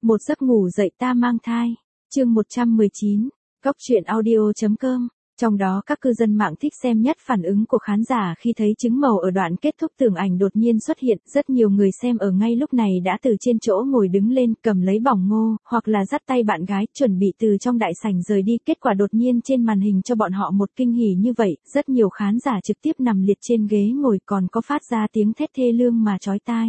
Một giấc ngủ dậy ta mang thai. Chương 119. Góc truyện audio.com. Trong đó các cư dân mạng thích xem nhất phản ứng của khán giả khi thấy trứng màu ở đoạn kết thúc tường ảnh đột nhiên xuất hiện. Rất nhiều người xem ở ngay lúc này đã từ trên chỗ ngồi đứng lên, cầm lấy bỏng ngô, hoặc là dắt tay bạn gái, chuẩn bị từ trong đại sảnh rời đi. Kết quả đột nhiên trên màn hình cho bọn họ một kinh hỉ như vậy. Rất nhiều khán giả trực tiếp nằm liệt trên ghế ngồi, còn có phát ra tiếng thét thê lương mà chói tai.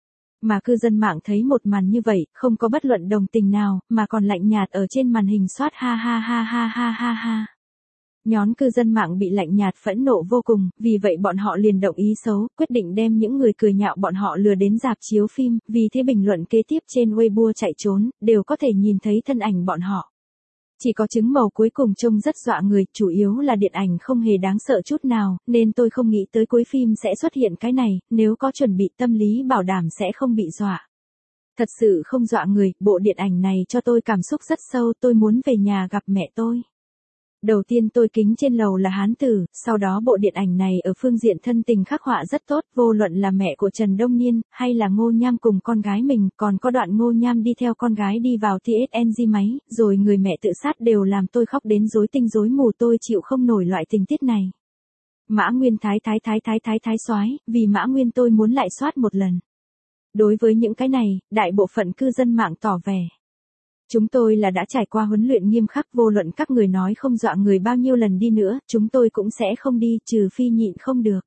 Mà cư dân mạng thấy một màn như vậy, không có bất luận đồng tình nào, mà còn lạnh nhạt ở trên màn hình soát ha ha ha ha ha ha ha. Nhóm cư dân mạng bị lạnh nhạt phẫn nộ vô cùng, vì vậy bọn họ liền động ý xấu, quyết định đem những người cười nhạo bọn họ lừa đến rạp chiếu phim, vì thế bình luận kế tiếp trên Weibo chạy trốn, đều có thể nhìn thấy thân ảnh bọn họ. Chỉ có trứng màu cuối cùng trông rất dọa người, chủ yếu là điện ảnh không hề đáng sợ chút nào, nên tôi không nghĩ tới cuối phim sẽ xuất hiện cái này, nếu có chuẩn bị tâm lý bảo đảm sẽ không bị dọa. Thật sự không dọa người, bộ điện ảnh này cho tôi cảm xúc rất sâu, tôi muốn về nhà gặp mẹ tôi. Đầu tiên tôi kính trên lầu là Hán Tử, sau đó bộ điện ảnh này ở phương diện thân tình khắc họa rất tốt, vô luận là mẹ của Trần Đông Niên, hay là Ngô Nham cùng con gái mình, còn có đoạn Ngô Nham đi theo con gái đi vào TSNG máy, rồi người mẹ tự sát đều làm tôi khóc đến rối tinh rối mù, tôi chịu không nổi loại tình tiết này. Mã Nguyên thái soái, vì Mã Nguyên tôi muốn lại soát một lần. Đối với những cái này, đại bộ phận cư dân mạng tỏ vẻ. Chúng tôi là đã trải qua huấn luyện nghiêm khắc, vô luận các người nói không dọa người bao nhiêu lần đi nữa, chúng tôi cũng sẽ không đi, trừ phi nhịn không được.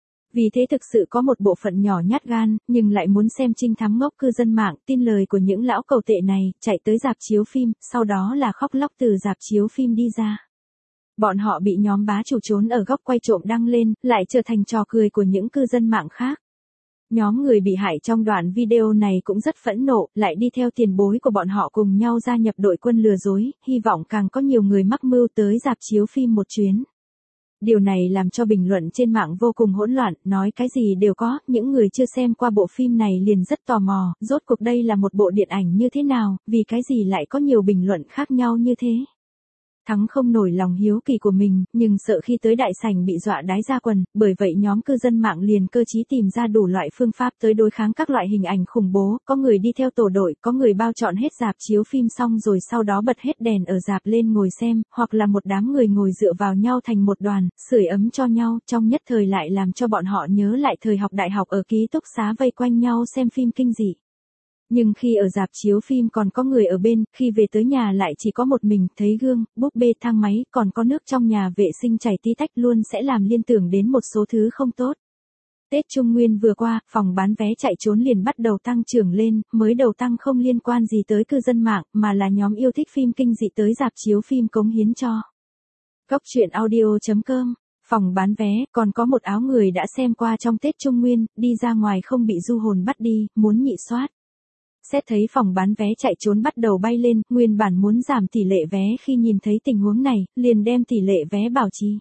Vì thế thực sự có một bộ phận nhỏ nhát gan, nhưng lại muốn xem trinh thám ngốc cư dân mạng, tin lời của những lão cầu tệ này, chạy tới rạp chiếu phim, sau đó là khóc lóc từ rạp chiếu phim đi ra. Bọn họ bị nhóm bá chủ trốn ở góc quay trộm đăng lên, lại trở thành trò cười của những cư dân mạng khác. Nhóm người bị hại trong đoạn video này cũng rất phẫn nộ, lại đi theo tiền bối của bọn họ cùng nhau gia nhập đội quân lừa dối, hy vọng càng có nhiều người mắc mưu tới rạp chiếu phim một chuyến. Điều này làm cho bình luận trên mạng vô cùng hỗn loạn, nói cái gì đều có, những người chưa xem qua bộ phim này liền rất tò mò, rốt cuộc đây là một bộ điện ảnh như thế nào, vì cái gì lại có nhiều bình luận khác nhau như thế. Thắng không nổi lòng hiếu kỳ của mình, nhưng sợ khi tới đại sảnh bị dọa đái ra quần, bởi vậy nhóm cư dân mạng liền cơ trí tìm ra đủ loại phương pháp tới đối kháng các loại hình ảnh khủng bố, có người đi theo tổ đội, có người bao trọn hết rạp chiếu phim xong rồi sau đó bật hết đèn ở rạp lên ngồi xem, hoặc là một đám người ngồi dựa vào nhau thành một đoàn, sưởi ấm cho nhau, trong nhất thời lại làm cho bọn họ nhớ lại thời học đại học ở ký túc xá vây quanh nhau xem phim kinh dị. Nhưng khi ở rạp chiếu phim còn có người ở bên, khi về tới nhà lại chỉ có một mình, thấy gương, búp bê, thang máy, còn có nước trong nhà vệ sinh chảy tí tách luôn sẽ làm liên tưởng đến một số thứ không tốt. Tết Trung Nguyên vừa qua, phòng bán vé chạy trốn liền bắt đầu tăng trưởng lên, mới đầu tăng không liên quan gì tới cư dân mạng, mà là nhóm yêu thích phim kinh dị tới rạp chiếu phim cống hiến cho. Góc truyện audio.com. Phòng bán vé, còn có một áo người đã xem qua trong Tết Trung Nguyên, đi ra ngoài không bị du hồn bắt đi, muốn nhị soát. Xét thấy phòng bán vé chạy trốn bắt đầu bay lên, nguyên bản muốn giảm tỷ lệ vé khi nhìn thấy tình huống này, liền đem tỷ lệ vé bảo trì.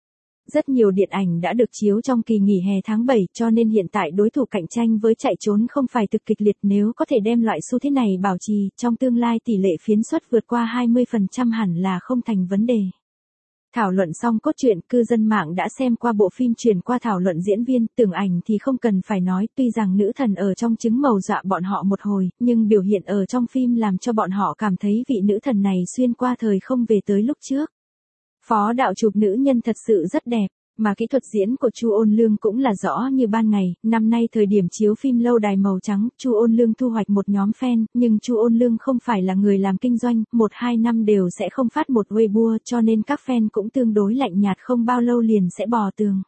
Rất nhiều điện ảnh đã được chiếu trong kỳ nghỉ hè tháng 7, cho nên hiện tại đối thủ cạnh tranh với chạy trốn không phải thực kịch liệt, nếu có thể đem loại xu thế này bảo trì, trong tương lai tỷ lệ phiến suất vượt qua 20% hẳn là không thành vấn đề. Thảo luận xong cốt truyện, cư dân mạng đã xem qua bộ phim, chuyển qua thảo luận diễn viên, tưởng ảnh thì không cần phải nói, tuy rằng nữ thần ở trong trứng màu dọa bọn họ một hồi, nhưng biểu hiện ở trong phim làm cho bọn họ cảm thấy vị nữ thần này xuyên qua thời không về tới lúc trước. Phó đạo chụp nữ nhân thật sự rất đẹp, mà kỹ thuật diễn của Chu Ôn Lương cũng là rõ như ban ngày. Năm nay thời điểm chiếu phim Lâu đài màu trắng, Chu Ôn Lương thu hoạch một nhóm fan, nhưng Chu Ôn Lương không phải là người làm kinh doanh, 1-2 năm đều sẽ không phát một Weibo, cho nên các fan cũng tương đối lạnh nhạt, không bao lâu liền sẽ bò tường.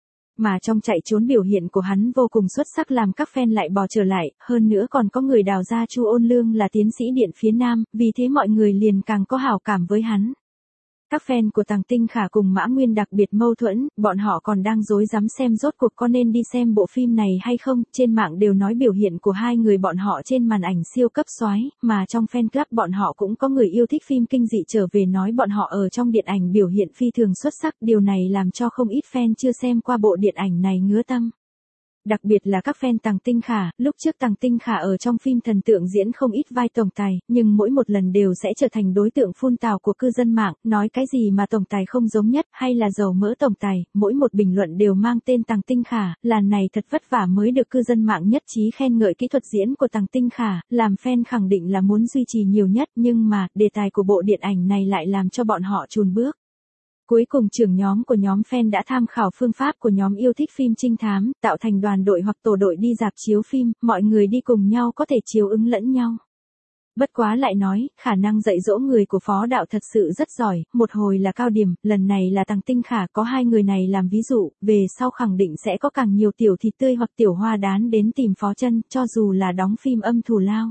Mà trong chạy trốn biểu hiện của hắn vô cùng xuất sắc làm các fan lại bò trở lại, hơn nữa còn có người đào ra Chu Ôn Lương là tiến sĩ điện phía Nam, vì thế mọi người liền càng có hảo cảm với hắn. Các fan của Tằng Tinh Khả cùng Mã Nguyên đặc biệt mâu thuẫn, bọn họ còn đang rối rắm xem rốt cuộc có nên đi xem bộ phim này hay không, trên mạng đều nói biểu hiện của hai người bọn họ trên màn ảnh siêu cấp soái, mà trong fan club bọn họ cũng có người yêu thích phim kinh dị trở về nói bọn họ ở trong điện ảnh biểu hiện phi thường xuất sắc, điều này làm cho không ít fan chưa xem qua bộ điện ảnh này ngứa tâm. Đặc biệt là các fan Tằng Tinh Khả, lúc trước Tằng Tinh Khả ở trong phim thần tượng diễn không ít vai tổng tài, nhưng mỗi một lần đều sẽ trở thành đối tượng phun tào của cư dân mạng, nói cái gì mà tổng tài không giống nhất, hay là dầu mỡ tổng tài, mỗi một bình luận đều mang tên Tằng Tinh Khả, lần này thật vất vả mới được cư dân mạng nhất trí khen ngợi kỹ thuật diễn của Tằng Tinh Khả, làm fan khẳng định là muốn duy trì nhiều nhất, nhưng mà, đề tài của bộ điện ảnh này lại làm cho bọn họ chùn bước. Cuối cùng trưởng nhóm của nhóm fan đã tham khảo phương pháp của nhóm yêu thích phim trinh thám, tạo thành đoàn đội hoặc tổ đội đi rạp chiếu phim, mọi người đi cùng nhau có thể chiếu ứng lẫn nhau. Bất quá lại nói, khả năng dạy dỗ người của Phó Đạo thật sự rất giỏi, một hồi là Cao Điểm, lần này là Tằng Tinh Khả, có hai người này làm ví dụ, về sau khẳng định sẽ có càng nhiều tiểu thịt tươi hoặc tiểu hoa đán đến tìm Phó Chân, cho dù là đóng phim âm thù lao.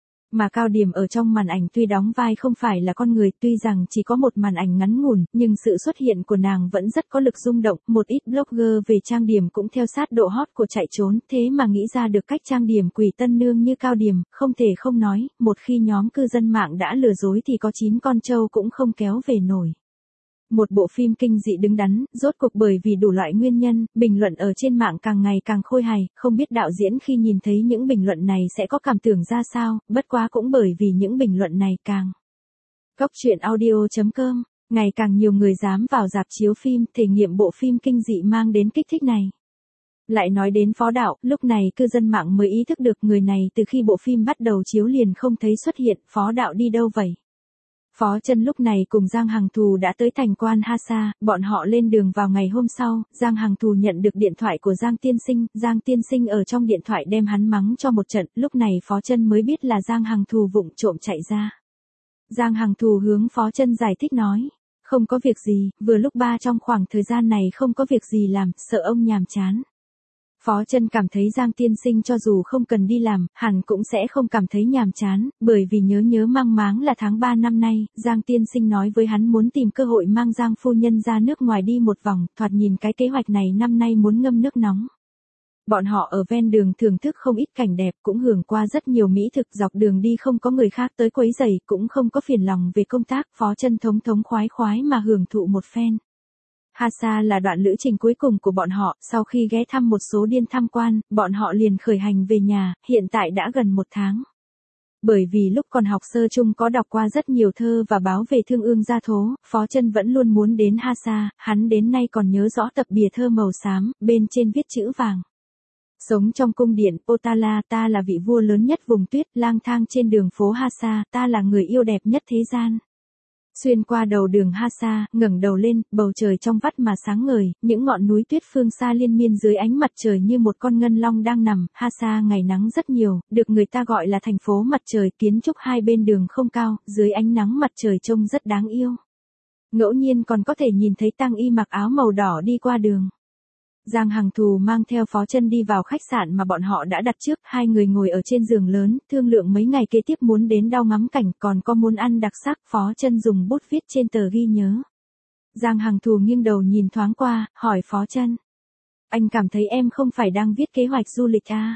Mà Cao Điểm ở trong màn ảnh tuy đóng vai không phải là con người, tuy rằng chỉ có một màn ảnh ngắn ngủn, nhưng sự xuất hiện của nàng vẫn rất có lực rung động, một ít blogger về trang điểm cũng theo sát độ hot của chạy trốn, thế mà nghĩ ra được cách trang điểm quỷ tân nương như Cao Điểm, không thể không nói, một khi nhóm cư dân mạng đã lừa dối thì có 9 con trâu cũng không kéo về nổi. Một bộ phim kinh dị đứng đắn, rốt cuộc bởi vì đủ loại nguyên nhân, bình luận ở trên mạng càng ngày càng khôi hài, không biết đạo diễn khi nhìn thấy những bình luận này sẽ có cảm tưởng ra sao, bất quá cũng bởi vì những bình luận này càng. Góc truyện audio.com, ngày càng nhiều người dám vào rạp chiếu phim, thể nghiệm bộ phim kinh dị mang đến kích thích này. Lại nói đến Phó Đạo, lúc này cư dân mạng mới ý thức được người này từ khi bộ phim bắt đầu chiếu liền không thấy xuất hiện, Phó Đạo đi đâu vậy? Phó Chân lúc này cùng Giang Hằng Thù đã tới thành quan Hasa, bọn họ lên đường vào ngày hôm sau, Giang Hằng Thù nhận được điện thoại của Giang Tiên Sinh ở trong điện thoại đem hắn mắng cho một trận, lúc này Phó Chân mới biết là Giang Hằng Thù vụng trộm chạy ra. Giang Hằng Thù hướng Phó Chân giải thích nói, không có việc gì, vừa lúc ba trong khoảng thời gian này không có việc gì làm, sợ ông nhàm chán. Phó Chân cảm thấy Giang Tiên Sinh cho dù không cần đi làm, hẳn cũng sẽ không cảm thấy nhàm chán, bởi vì nhớ mang máng là tháng 3 năm nay, Giang Tiên Sinh nói với hắn muốn tìm cơ hội mang Giang phu nhân ra nước ngoài đi một vòng, thoạt nhìn cái kế hoạch này năm nay muốn ngâm nước nóng. Bọn họ ở ven đường thưởng thức không ít cảnh đẹp, cũng hưởng qua rất nhiều mỹ thực, dọc đường đi không có người khác tới quấy rầy, cũng không có phiền lòng về công tác, Phó Chân thống khoái mà hưởng thụ một phen. Hasa là đoạn lữ trình cuối cùng của bọn họ, sau khi ghé thăm một số điểm tham quan, bọn họ liền khởi hành về nhà, hiện tại đã gần 1 tháng. Bởi vì lúc còn học sơ chung có đọc qua rất nhiều thơ và báo về thương ương gia thố, Phó Chân vẫn luôn muốn đến Hasa, hắn đến nay còn nhớ rõ tập bìa thơ màu xám, bên trên viết chữ vàng. Sống trong cung điện Potala, ta là vị vua lớn nhất vùng tuyết, lang thang trên đường phố Hasa, ta là người yêu đẹp nhất thế gian. Xuyên qua đầu đường Hasa, ngẩng đầu lên, bầu trời trong vắt mà sáng ngời, những ngọn núi tuyết phương xa liên miên dưới ánh mặt trời như một con ngân long đang nằm. Hasa ngày nắng rất nhiều, được người ta gọi là thành phố mặt trời, kiến trúc hai bên đường không cao, dưới ánh nắng mặt trời trông rất đáng yêu. Ngẫu nhiên còn có thể nhìn thấy Tăng Y mặc áo màu đỏ đi qua đường. Giang Hằng Thù mang theo Phó Chân đi vào khách sạn mà bọn họ đã đặt trước, hai người ngồi ở trên giường lớn, thương lượng mấy ngày kế tiếp muốn đến đâu ngắm cảnh, còn có muốn ăn đặc sắc, Phó Chân dùng bút viết trên tờ ghi nhớ. Giang Hằng Thù nghiêng đầu nhìn thoáng qua, hỏi Phó Chân, anh cảm thấy em không phải đang viết kế hoạch du lịch à?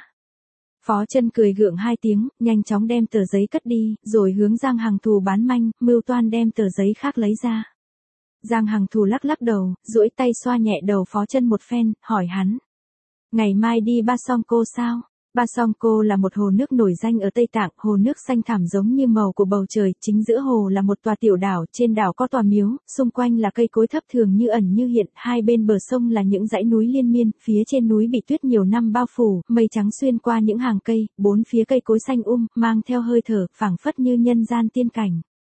Phó Chân cười gượng 2 tiếng, nhanh chóng đem tờ giấy cất đi, rồi hướng Giang Hằng Thù bán manh, mưu toan đem tờ giấy khác lấy ra. Giang Hằng Thù lắc đầu, duỗi tay xoa nhẹ đầu Phó Chân một phen, hỏi hắn. Ngày mai đi Ba Song Cô sao? Ba Song Cô là một hồ nước nổi danh ở Tây Tạng, hồ nước xanh thẳm giống như màu của bầu trời, chính giữa hồ là một tòa tiểu đảo, trên đảo có tòa miếu, xung quanh là cây cối thấp thường như ẩn như hiện, hai bên bờ sông là những dãy núi liên miên, phía trên núi bị tuyết nhiều năm bao phủ, mây trắng xuyên qua những hàng cây, bốn phía cây cối xanh mang theo hơi thở, phảng phất như nhân gian tiên cảnh.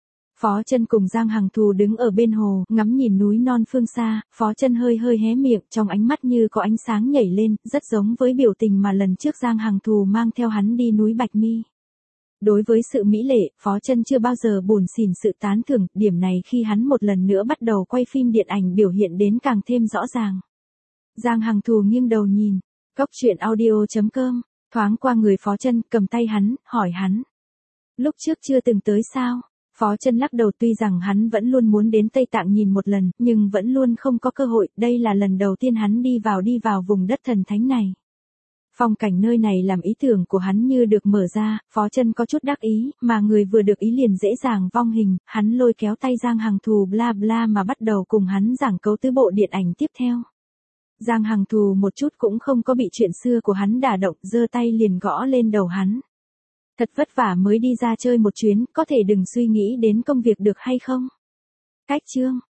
Phó Chân cùng Giang Hằng Thù đứng ở bên hồ, ngắm nhìn núi non phương xa, Phó Chân hơi hé miệng, trong ánh mắt như có ánh sáng nhảy lên, rất giống với biểu tình mà lần trước Giang Hằng Thù mang theo hắn đi núi Bạch Mi. Đối với sự mỹ lệ, Phó Chân chưa bao giờ buồn xỉn sự tán thưởng, điểm này khi hắn một lần nữa bắt đầu quay phim điện ảnh biểu hiện đến càng thêm rõ ràng. Giang Hằng Thù nghiêng đầu nhìn, Góc truyện audio.com, thoáng qua người Phó Chân, cầm tay hắn, hỏi hắn. Lúc trước chưa từng tới sao? Phó Chân lắc đầu, tuy rằng hắn vẫn luôn muốn đến Tây Tạng nhìn một lần, nhưng vẫn luôn không có cơ hội, đây là lần đầu tiên hắn đi vào vùng đất thần thánh này. Phong cảnh nơi này làm ý tưởng của hắn như được mở ra, Phó Chân có chút đắc ý, mà người vừa được ý liền dễ dàng vong hình, hắn lôi kéo tay Giang Hằng Thù bla bla mà bắt đầu cùng hắn giảng cấu tứ bộ điện ảnh tiếp theo. Giang Hằng Thù một chút cũng không có bị chuyện xưa của hắn đả động, giơ tay liền gõ lên đầu hắn. Thật vất vả mới đi ra chơi một chuyến, có thể đừng suy nghĩ đến công việc được hay không? Cách chương